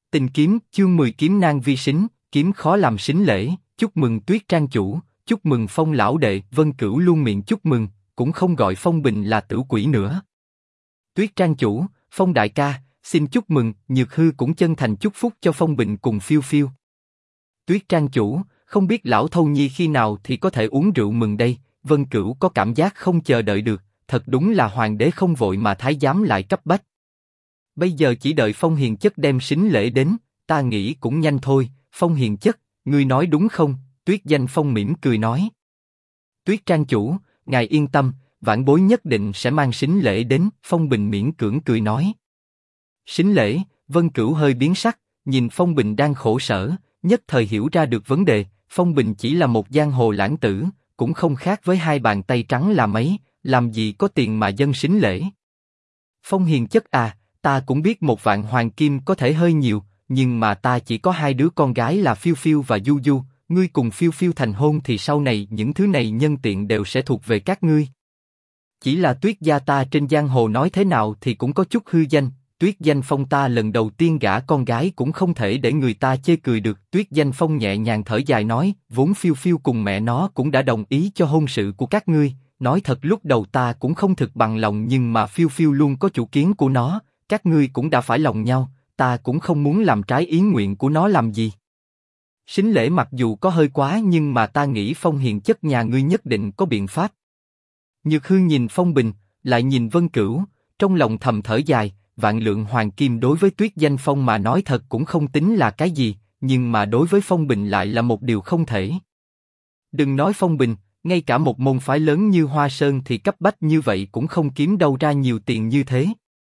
Tình kiếm, chương 10 kiếm nan vi sính, kiếm khó làm sính lễ, chúc mừng Tuyết Trang chủ, chúc mừng Phong lão đệ. Vân Cửu luôn miệng chúc mừng, cũng không gọi Phong Bình là tử quỷ nữa. Tuyết Trang chủ, Phong đại ca, xin chúc mừng. Nhược Hư cũng chân thành chúc phúc cho Phong Bình cùng Phiêu Phiêu. Tuyết Trang chủ, không biết lão thâu nhi khi nào thì có thể uống rượu mừng đây. Vân Cửu có cảm giác không chờ đợi được, thật đúng là hoàng đế không vội mà thái giám lại cấp bách. Bây giờ chỉ đợi Phong hiền chất đem sính lễ đến, ta nghĩ cũng nhanh thôi. Phong hiền chất, ngươi nói đúng không? Tuyết Danh Phong mỉm cười nói. Tuyết Trang chủ, ngài yên tâm, vãn bối nhất định sẽ mang sính lễ đến. Phong Bình miễn cưỡng cười nói. Sính lễ? Vân Cửu hơi biến sắc, nhìn Phong Bình đang khổ sở, nhất thời hiểu ra được vấn đề. Phong Bình chỉ là một giang hồ lãng tử, cũng không khác với hai bàn tay trắng là mấy, làm gì có tiền mà dâng sính lễ. Phong hiền chất à, ta cũng biết 1.000.000 hoàng kim có thể hơi nhiều, nhưng mà ta chỉ có 2 đứa con gái là Phiêu Phiêu và Du Du, ngươi cùng Phiêu Phiêu thành hôn thì sau này những thứ này nhân tiện đều sẽ thuộc về các ngươi. Chỉ là Tuyết gia ta trên giang hồ nói thế nào thì cũng có chút hư danh, Tuyết Danh Phong ta lần đầu tiên gả con gái cũng không thể để người ta chê cười được. Tuyết Danh Phong nhẹ nhàng thở dài nói, vốn Phiêu Phiêu cùng mẹ nó cũng đã đồng ý cho hôn sự của các ngươi, nói thật lúc đầu ta cũng không thực bằng lòng, nhưng mà Phiêu Phiêu luôn có chủ kiến của nó, các ngươi cũng đã phải lòng nhau, ta cũng không muốn làm trái ý nguyện của nó làm gì. Sính lễ mặc dù có hơi quá nhưng mà ta nghĩ Phong hiền chất nhà ngươi nhất định có biện pháp. Nhược Hư nhìn Phong Bình, lại nhìn Vân Cửu, trong lòng thầm thở dài. 1.000.000 lượng hoàng kim đối với Tuyết Danh Phong mà nói thật cũng không tính là cái gì, nhưng mà đối với Phong Bình lại là một điều không thể. Đừng nói Phong Bình, ngay cả một môn phái lớn như Hoa Sơn thì cấp bách như vậy cũng không kiếm đâu ra nhiều tiền như thế.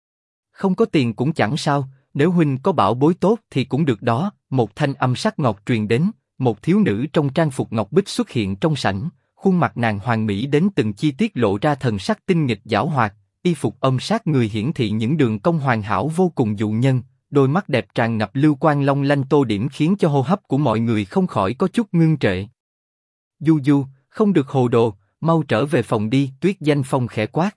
Không có tiền cũng chẳng sao, nếu huynh có bảo bối tốt thì cũng được đó. Một thanh âm sắc ngọt truyền đến, một thiếu nữ trong trang phục ngọc bích xuất hiện trong sảnh, khuôn mặt nàng hoàn mỹ đến từng chi tiết lộ ra thần sắc tinh nghịch giảo hoạt. Y phục âm sát người hiển thị những đường cong hoàn hảo vô cùng dụ nhân, đôi mắt đẹp tràn ngập lưu quang long lanh tô điểm khiến cho hô hấp của mọi người không khỏi có chút ngưng trệ. Du Du, không được hồ đồ, mau trở về phòng đi. Tuyết Danh Phong khẽ quát.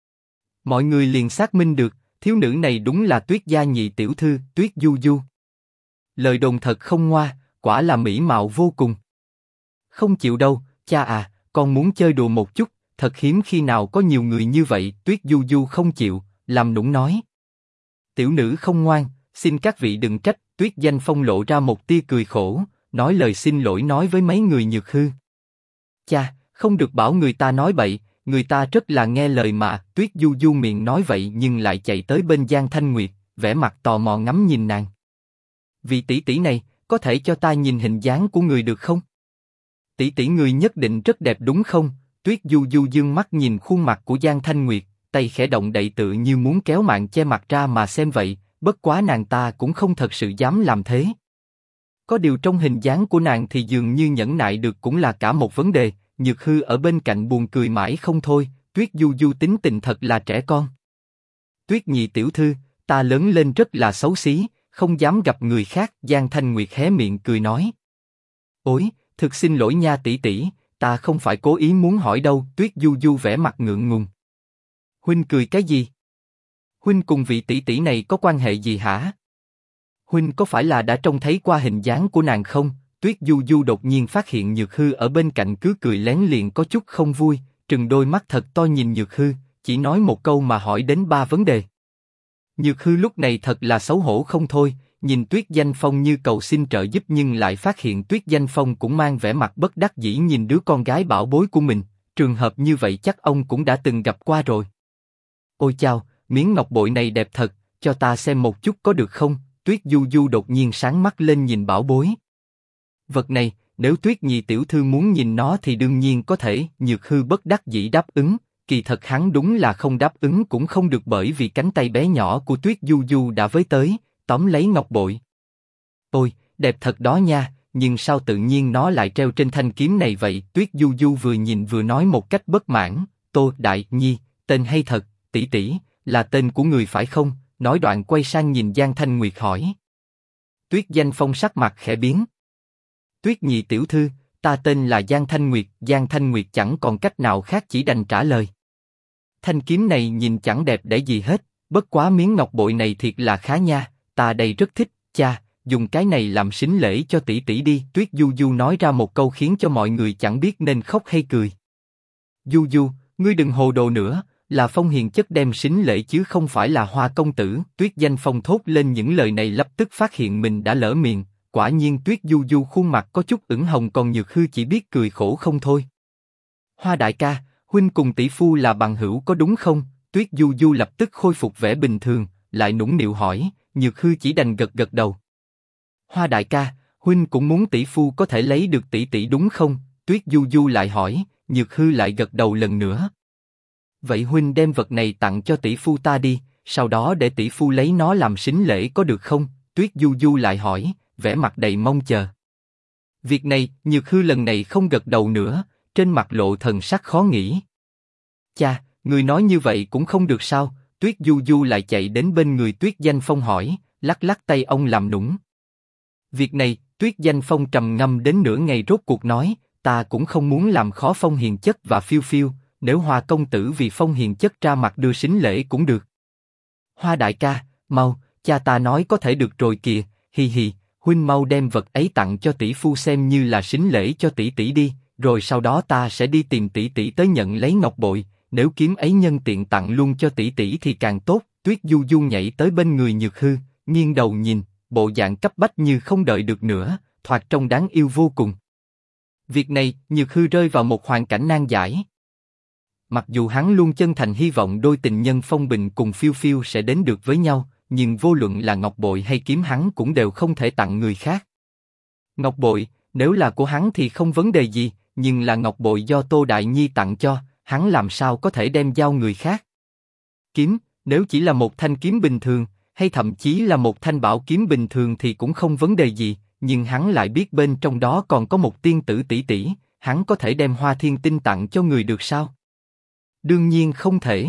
Mọi người liền xác minh được, thiếu nữ này đúng là Tuyết gia nhị tiểu thư, Tuyết Du Du. Lời đồn thật không ngoa, quả là mỹ mạo vô cùng. Không chịu đâu, cha à, con muốn chơi đùa một chút. Thật hiếm khi nào có nhiều người như vậy. Tuyết Du Du không chịu, làm nũng nói. Tiểu nữ không ngoan, xin các vị đừng trách. Tuyết Danh Phong lộ ra một tia cười khổ, nói lời xin lỗi nói với mấy người Nhược Hư. Cha, không được bảo người ta nói bậy, người ta rất là nghe lời mà. Tuyết Du Du miệng nói vậy nhưng lại chạy tới bên Giang Thanh Nguyệt, vẻ mặt tò mò ngắm nhìn nàng. Vị tỷ tỷ này, có thể cho ta nhìn hình dáng của người được không? Tỷ tỷ người nhất định rất đẹp đúng không? Tuyết Du Du dương mắt nhìn khuôn mặt của Giang Thanh Nguyệt, tay khẽ động đậy tự như muốn kéo màn che mặt ra mà xem vậy, bất quá nàng ta cũng không thật sự dám làm thế. Có điều trong hình dáng của nàng thì dường như nhẫn nại được cũng là cả một vấn đề. Nhược Hư ở bên cạnh buồn cười mãi không thôi. Tuyết Du Du tính tình thật là trẻ con. Tuyết nhị tiểu thư, ta lớn lên rất là xấu xí, không dám gặp người khác. Giang Thanh Nguyệt hé miệng cười nói. Ôi, thực xin lỗi nha tỷ tỷ. Ta không phải cố ý muốn hỏi đâu. Tuyết Du Du vẻ mặt ngượng ngùng. Huynh cười cái gì? Huynh cùng vị tỷ tỷ này có quan hệ gì hả? Huynh có phải là đã trông thấy qua hình dáng của nàng không? Tuyết Du Du đột nhiên phát hiện Nhược Hư ở bên cạnh cứ cười lén liền có chút không vui, trừng đôi mắt thật to nhìn Nhược Hư, chỉ nói một câu mà hỏi đến 3 vấn đề. Nhược Hư lúc này thật là xấu hổ không thôi, nhìn Tuyết Danh Phong như cầu xin trợ giúp nhưng lại phát hiện Tuyết Danh Phong cũng mang vẻ mặt bất đắc dĩ nhìn đứa con gái bảo bối của mình. Trường hợp như vậy chắc ông cũng đã từng gặp qua rồi. Ôi chao, miếng ngọc bội này đẹp thật, cho ta xem một chút có được không? Tuyết Du Du đột nhiên sáng mắt lên nhìn bảo bối. Vật này, nếu Tuyết nhị tiểu thư muốn nhìn nó thì đương nhiên có thể. Nhược Hư bất đắc dĩ đáp ứng, kỳ thật hắn đúng là không đáp ứng cũng không được bởi vì cánh tay bé nhỏ của Tuyết Du Du đã với tới, tóm lấy ngọc bội. Ôi, đẹp thật đó nha, nhưng sao tự nhiên nó lại treo trên thanh kiếm này vậy? Tuyết Du Du vừa nhìn vừa nói một cách bất mãn. Tô Đại Nhi, tên hay thật, tỷ tỷ, là tên của người phải không? Nói đoạn quay sang nhìn Giang Thanh Nguyệt hỏi. Tuyết Danh Phong sắc mặt khẽ biến. Tuyết nhị tiểu thư, ta tên là Giang Thanh Nguyệt. Giang Thanh Nguyệt chẳng còn cách nào khác chỉ đành trả lời. Thanh kiếm này nhìn chẳng đẹp để gì hết, bất quá miếng ngọc bội này thiệt là khá nha, ta đây rất thích. Cha, dùng cái này làm sính lễ cho tỷ tỷ đi. Tuyết Du Du nói ra một câu khiến cho mọi người chẳng biết nên khóc hay cười. Du Du, ngươi đừng hồ đồ nữa, là Phong Hiền Chất đem sính lễ chứ không phải là Hoa công tử. Tuyết Danh Phong thốt lên những lời này lập tức phát hiện mình đã lỡ miệng, quả nhiên Tuyết Du Du khuôn mặt có chút ửng hồng, còn Nhược Hư chỉ biết cười khổ không thôi. Hoa đại ca, huynh cùng tỷ phu là bằng hữu có đúng không? Tuyết Du Du lập tức khôi phục vẻ bình thường, lại nũng nịu hỏi. Nhược Hư chỉ đành gật gật đầu. Hoa đại ca, huynh cũng muốn tỷ phu có thể lấy được tỷ tỷ đúng không? Tuyết Du Du lại hỏi. Nhược Hư lại gật đầu lần nữa. Vậy huynh đem vật này tặng cho tỷ phu ta đi, sau đó để tỷ phu lấy nó làm sính lễ có được không? Tuyết Du Du lại hỏi, vẻ mặt đầy mong chờ. Việc này, Nhược Hư lần này không gật đầu nữa, trên mặt lộ thần sắc khó nghĩ. Cha, người nói như vậy cũng không được sao? Tuyết Du Du lại chạy đến bên người Tuyết Danh Phong hỏi, lắc lắc tay ông làm nũng. Việc này, Tuyết Danh Phong trầm ngâm đến nửa ngày rốt cuộc nói, ta cũng không muốn làm khó Phong Hiền Chất và Phiêu Phiêu, nếu Hoa công tử vì Phong Hiền Chất ra mặt đưa sính lễ cũng được. Hoa đại ca, mau, cha ta nói có thể được rồi kìa, hi hi, huynh mau đem vật ấy tặng cho tỷ phu xem như là sính lễ cho tỷ tỷ đi, rồi sau đó ta sẽ đi tìm tỷ tỷ tới nhận lấy ngọc bội, nếu kiếm ấy nhân tiện tặng luôn cho tỷ tỷ thì càng tốt. Tuyết Du Du nhảy tới bên người Nhược Hư, nghiêng đầu nhìn, bộ dạng cấp bách như không đợi được nữa, thoạt trông đáng yêu vô cùng. Việc này, Nhược Hư rơi vào một hoàn cảnh nan giải. Mặc dù hắn luôn chân thành hy vọng đôi tình nhân Phong Bình cùng Phiêu Phiêu sẽ đến được với nhau, nhưng vô luận là ngọc bội hay kiếm hắn cũng đều không thể tặng người khác. Ngọc bội, nếu là của hắn thì không vấn đề gì, nhưng là ngọc bội do Tô Đại Nhi tặng cho, hắn làm sao có thể đem giao người khác. Kiếm, nếu chỉ là một thanh kiếm bình thường, hay thậm chí là một thanh bảo kiếm bình thường thì cũng không vấn đề gì, nhưng hắn lại biết bên trong đó còn có một tiên tử tỷ tỷ, hắn có thể đem Hoa Thiên Tinh tặng cho người được sao? Đương nhiên không thể.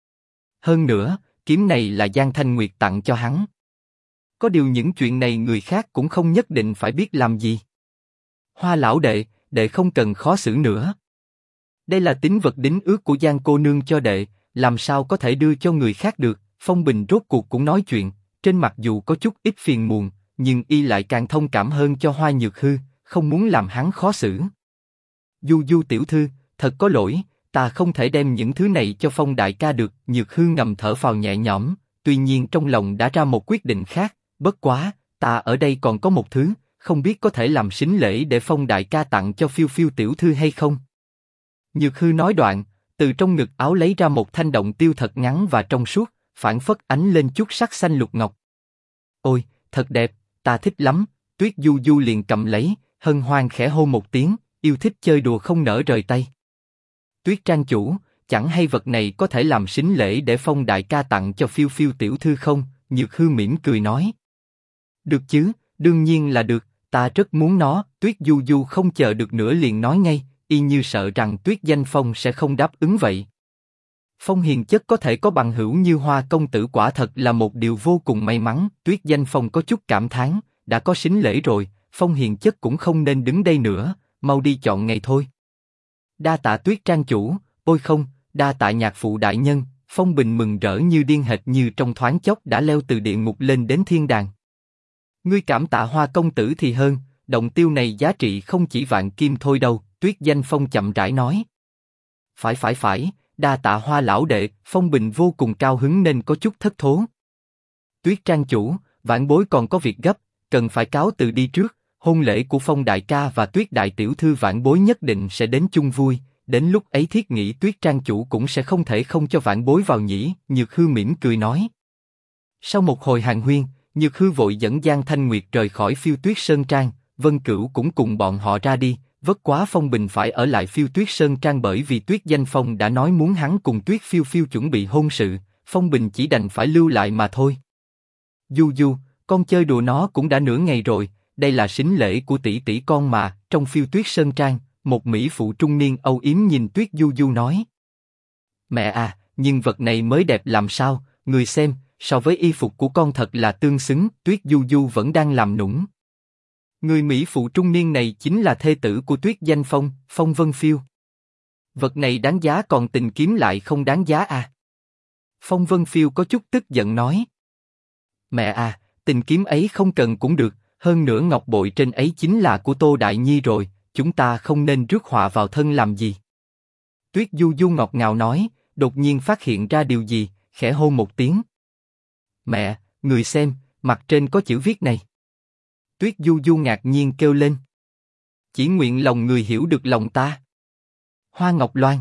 Hơn nữa, kiếm này là Giang Thanh Nguyệt tặng cho hắn. Có điều những chuyện này người khác cũng không nhất định phải biết làm gì. Hoa lão đệ, đệ không cần khó xử nữa. Đây là tín vật đính ước của Giang cô nương cho đệ, làm sao có thể đưa cho người khác được? Phong Bình rốt cuộc cũng nói chuyện, trên mặt dù có chút ít phiền muộn, nhưng y lại càng thông cảm hơn cho Hoa Nhược Hư, không muốn làm hắn khó xử. Du Du tiểu thư, thật có lỗi, ta không thể đem những thứ này cho Phong đại ca được. Nhược Hư ngầm thở phào nhẹ nhõm, tuy nhiên trong lòng đã ra một quyết định khác. Bất quá, ta ở đây còn có một thứ, không biết có thể làm sính lễ để Phong đại ca tặng cho Phiêu Phiêu tiểu thư hay không? Nhược Hư nói đoạn, từ trong ngực áo lấy ra một thanh động tiêu thật ngắn và trong suốt, phản phất ánh lên chút sắc xanh lục ngọc. Ôi, thật đẹp, ta thích lắm. Tuyết Du Du liền cầm lấy, hân hoan khẽ hô một tiếng, yêu thích chơi đùa không nỡ rời tay. Tuyết trang chủ, chẳng hay vật này có thể làm sính lễ để Phong đại ca tặng cho Phiêu Phiêu tiểu thư không? Nhược Hư mỉm cười nói. Được chứ, đương nhiên là được, ta rất muốn nó. Tuyết Du Du không chờ được nữa liền nói ngay, y như sợ rằng Tuyết Danh Phong sẽ không đáp ứng vậy. Phong Hiền Chất có thể có bằng hữu như Hoa công tử quả thật là một điều vô cùng may mắn. Tuyết Danh Phong có chút cảm thán, đã có sính lễ rồi, Phong Hiền Chất cũng không nên đứng đây nữa, mau đi chọn ngày thôi. Đa tạ Tuyết trang chủ, ôi không, đa tạ nhạc phụ đại nhân. Phong Bình mừng rỡ như điên, hệt như trong thoáng chốc đã leo từ địa ngục lên đến thiên đàng. Ngươi cảm tạ Hoa công tử thì hơn, động tiêu này giá trị không chỉ vạn kim thôi đâu. Tuyết Danh Phong chậm rãi nói. Phải, đa tạ Hoa lão đệ. Phong Bình vô cùng cao hứng nên có chút thất thố. Tuyết trang chủ, vãn bối còn có việc gấp, cần phải cáo từ đi trước. Hôn lễ của Phong đại ca và Tuyết đại tiểu thư vãn bối nhất định sẽ đến chung vui. Đến lúc ấy thiết nghĩ Tuyết trang chủ cũng sẽ không thể không cho vãn bối vào nhỉ. Nhược Hư mỉm cười nói. Sau một hồi hàn huyên, Nhược Hư vội dẫn Giang Thanh Nguyệt rời khỏi Phiêu Tuyết Sơn Trang, Vân Cửu cũng cùng bọn họ ra đi. Vất quá Phong Bình phải ở lại Phiêu Tuyết Sơn Trang bởi vì Tuyết Danh Phong đã nói muốn hắn cùng Tuyết Phiêu Phiêu chuẩn bị hôn sự, Phong Bình chỉ đành phải lưu lại mà thôi. Du Du, con chơi đùa nó cũng đã nửa ngày rồi, đây là sính lễ của tỷ tỷ con mà. Trong Phiêu Tuyết Sơn Trang, một mỹ phụ trung niên âu yếm nhìn Tuyết Du Du nói. Mẹ à, nhưng vật này mới đẹp làm sao, người xem, so với y phục của con thật là tương xứng. Tuyết Du Du vẫn đang làm nũng. Người mỹ phụ trung niên này chính là thê tử của Tuyết Danh Phong, Phong Vân Phiêu. Vật này đáng giá còn tình kiếm lại không đáng giá à? Phong Vân Phiêu có chút tức giận nói. Mẹ à, tình kiếm ấy không cần cũng được, Hơn nữa ngọc bội trên ấy chính là của Tô Đại Nhi rồi, chúng ta không nên rước họa vào thân làm gì. Tuyết Du Du ngọt ngào nói, đột nhiên phát hiện ra điều gì, khẽ hô một tiếng. Mẹ, người xem, mặt trên có chữ viết này. Tuyết Du Du ngạc nhiên kêu lên. Chỉ nguyện lòng người hiểu được lòng ta. Hoa Ngọc Loan.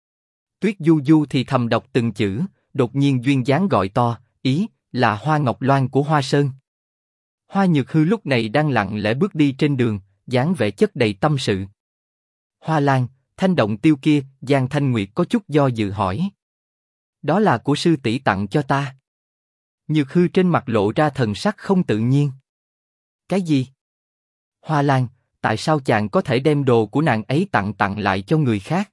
Tuyết Du Du thì thầm đọc từng chữ, đột nhiên duyên dáng gọi to, ý là Hoa Ngọc Loan của Hoa Sơn. Hoa Nhược Hư lúc này đang lặng lẽ bước đi trên đường, dáng vẻ chất đầy tâm sự. Hoa Lan, thanh động tiêu kia, Giang Thanh Nguyệt có chút do dự hỏi. Đó là của sư tỷ tặng cho ta. Nhược Hư trên mặt lộ ra thần sắc không tự nhiên. Cái gì? Hoa Lan, tại sao chàng có thể đem đồ của nàng ấy tặng lại cho người khác?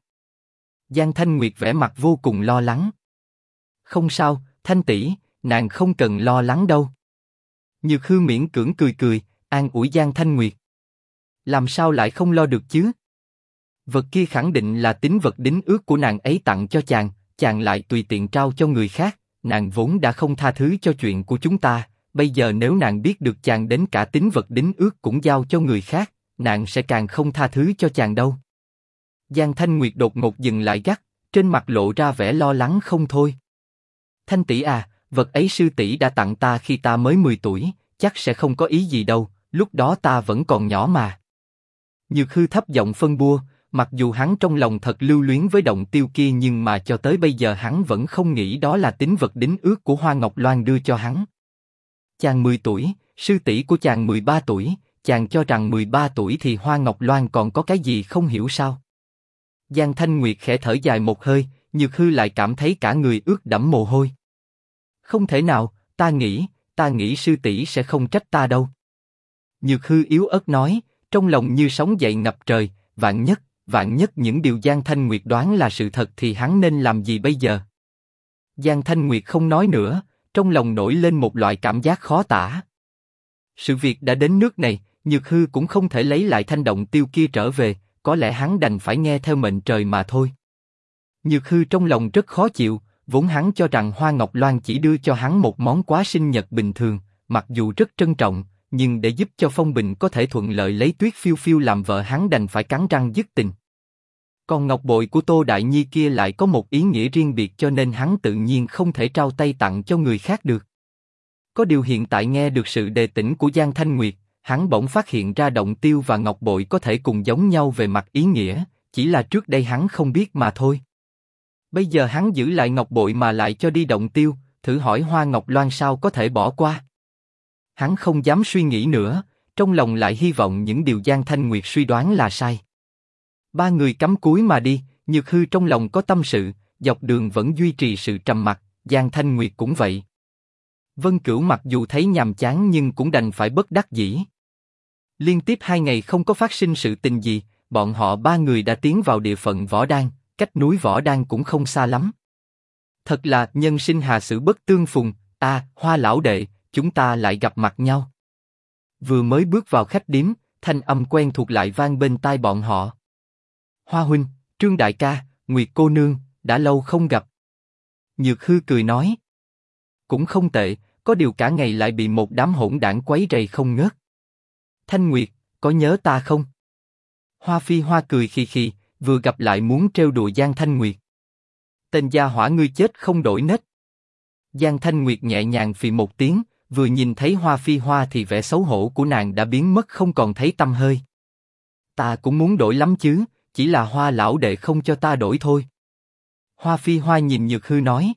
Giang Thanh Nguyệt vẻ mặt vô cùng lo lắng. Không sao, Thanh tỷ, nàng không cần lo lắng đâu. Nhược Hư miễn cưỡng cười, an ủi Giang Thanh Nguyệt. Làm sao lại không lo được chứ? Vật kia khẳng định là tín vật đính ước của nàng ấy tặng cho chàng lại tùy tiện trao cho người khác, nàng vốn đã không tha thứ cho chuyện của chúng ta, bây giờ nếu nàng biết được chàng đến cả tín vật đính ước cũng giao cho người khác, nàng sẽ càng không tha thứ cho chàng đâu. Giang Thanh Nguyệt đột ngột dừng lại gắt, trên mặt lộ ra vẻ lo lắng không thôi. Thanh tỷ à, vật ấy sư tỷ đã tặng ta khi ta mới 10 tuổi, chắc sẽ không có ý gì đâu, lúc đó ta vẫn còn nhỏ mà. Nhược Hư thấp giọng phân bua, mặc dù hắn trong lòng thật lưu luyến với động tiêu kia nhưng mà cho tới bây giờ hắn vẫn không nghĩ đó là tín vật đính ước của Hoa Ngọc Loan đưa cho hắn. Chàng 10 tuổi, sư tỷ của chàng 13 tuổi, chàng cho rằng 13 tuổi thì Hoa Ngọc Loan còn có cái gì không hiểu sao? Giang Thanh Nguyệt khẽ thở dài một hơi, Nhược Hư lại cảm thấy cả người ướt đẫm mồ hôi. Không thể nào, ta nghĩ sư tỷ sẽ không trách ta đâu. Nhược Hư yếu ớt nói, trong lòng như sóng dậy ngập trời, vạn nhất những điều Giang Thanh Nguyệt đoán là sự thật thì hắn nên làm gì bây giờ? Giang Thanh Nguyệt không nói nữa, trong lòng nổi lên một loại cảm giác khó tả. Sự việc đã đến nước này, Nhược Hư cũng không thể lấy lại thanh động tiêu kia trở về, có lẽ hắn đành phải nghe theo mệnh trời mà thôi. Nhược Hư trong lòng rất khó chịu, vốn hắn cho rằng Hoa Ngọc Loan chỉ đưa cho hắn một món quà sinh nhật bình thường, mặc dù rất trân trọng, nhưng để giúp cho Phong Bình có thể thuận lợi lấy Tuyết Phiêu Phiêu làm vợ hắn đành phải cắn răng dứt tình. Còn ngọc bội của Tô Đại Nhi kia lại có một ý nghĩa riêng biệt cho nên hắn tự nhiên không thể trao tay tặng cho người khác được. Có điều hiện tại nghe được sự đề tỉnh của Giang Thanh Nguyệt, hắn bỗng phát hiện ra động tiêu và ngọc bội có thể cùng giống nhau về mặt ý nghĩa, chỉ là trước đây hắn không biết mà thôi. Bây giờ hắn giữ lại ngọc bội mà lại cho đi động tiêu, thử hỏi Hoa Ngọc Loan sao có thể bỏ qua. Hắn không dám suy nghĩ nữa, trong lòng lại hy vọng những điều Giang Thanh Nguyệt suy đoán là sai. Ba người cắm cúi mà đi, Nhược Hư trong lòng có tâm sự, dọc đường vẫn duy trì sự trầm mặc, Giang Thanh Nguyệt cũng vậy. Vân Cửu mặc dù thấy nhàm chán nhưng cũng đành phải bất đắc dĩ. Liên tiếp 2 ngày không có phát sinh sự tình gì, bọn họ ba người đã tiến vào địa phận Võ Đan, cách núi Võ Đan cũng không xa lắm. Thật là nhân sinh hà sử bất tương phùng, Hoa lão đệ, chúng ta lại gặp mặt nhau. Vừa mới bước vào khách điếm, thanh âm quen thuộc lại vang bên tai bọn họ. Hoa huynh, Trương đại ca, Nguyệt cô nương, đã lâu không gặp. Nhược Hư cười nói. Cũng không tệ, có điều cả ngày lại bị một đám hỗn đảng quấy rầy không ngớt. Thanh Nguyệt, có nhớ ta không? Hoa Phi Hoa cười khì khì, vừa gặp lại muốn trêu đùa Giang Thanh Nguyệt. Tên gia hỏa ngươi chết không đổi nết. Giang Thanh Nguyệt nhẹ nhàng phì một tiếng, vừa nhìn thấy Hoa Phi Hoa thì vẻ xấu hổ của nàng đã biến mất không còn thấy tăm hơi. Ta cũng muốn đổi lắm chứ, chỉ là Hoa lão đệ không cho ta đổi thôi. Hoa Phi Hoa nhìn Nhược Hư nói.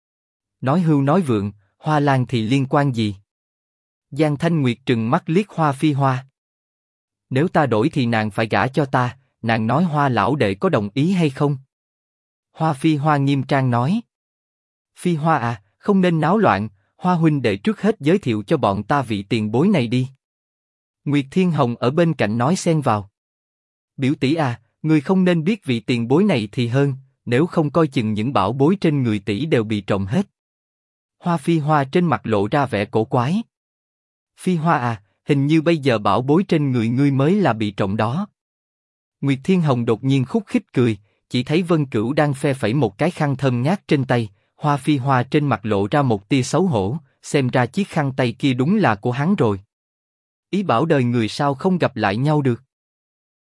Nói hưu nói vượng, Hoa Lan thì liên quan gì? Giang Thanh Nguyệt trừng mắt liếc Hoa Phi Hoa. Nếu ta đổi thì nàng phải gả cho ta, nàng nói Hoa lão đệ có đồng ý hay không? Hoa Phi Hoa nghiêm trang nói. Phi Hoa à, không nên náo loạn, Hoa huynh đệ trước hết giới thiệu cho bọn ta vị tiền bối này đi. Nguyệt Thiên Hồng ở bên cạnh nói xen vào. Biểu tỷ à, người không nên biết vị tiền bối này thì hơn, nếu không coi chừng những bảo bối trên người tỷ đều bị trộm hết. Hoa Phi Hoa trên mặt lộ ra vẻ cổ quái. Phi Hoa à, hình như bây giờ bảo bối trên người ngươi mới là bị trộm đó. Nguyệt Thiên Hồng đột nhiên khúc khích cười, chỉ thấy Vân Cửu đang phe phẩy một cái khăn thơm ngát trên tay, Hoa Phi Hoa trên mặt lộ ra một tia xấu hổ, xem ra chiếc khăn tay kia đúng là của hắn rồi. Ý bảo đời người sao không gặp lại nhau được.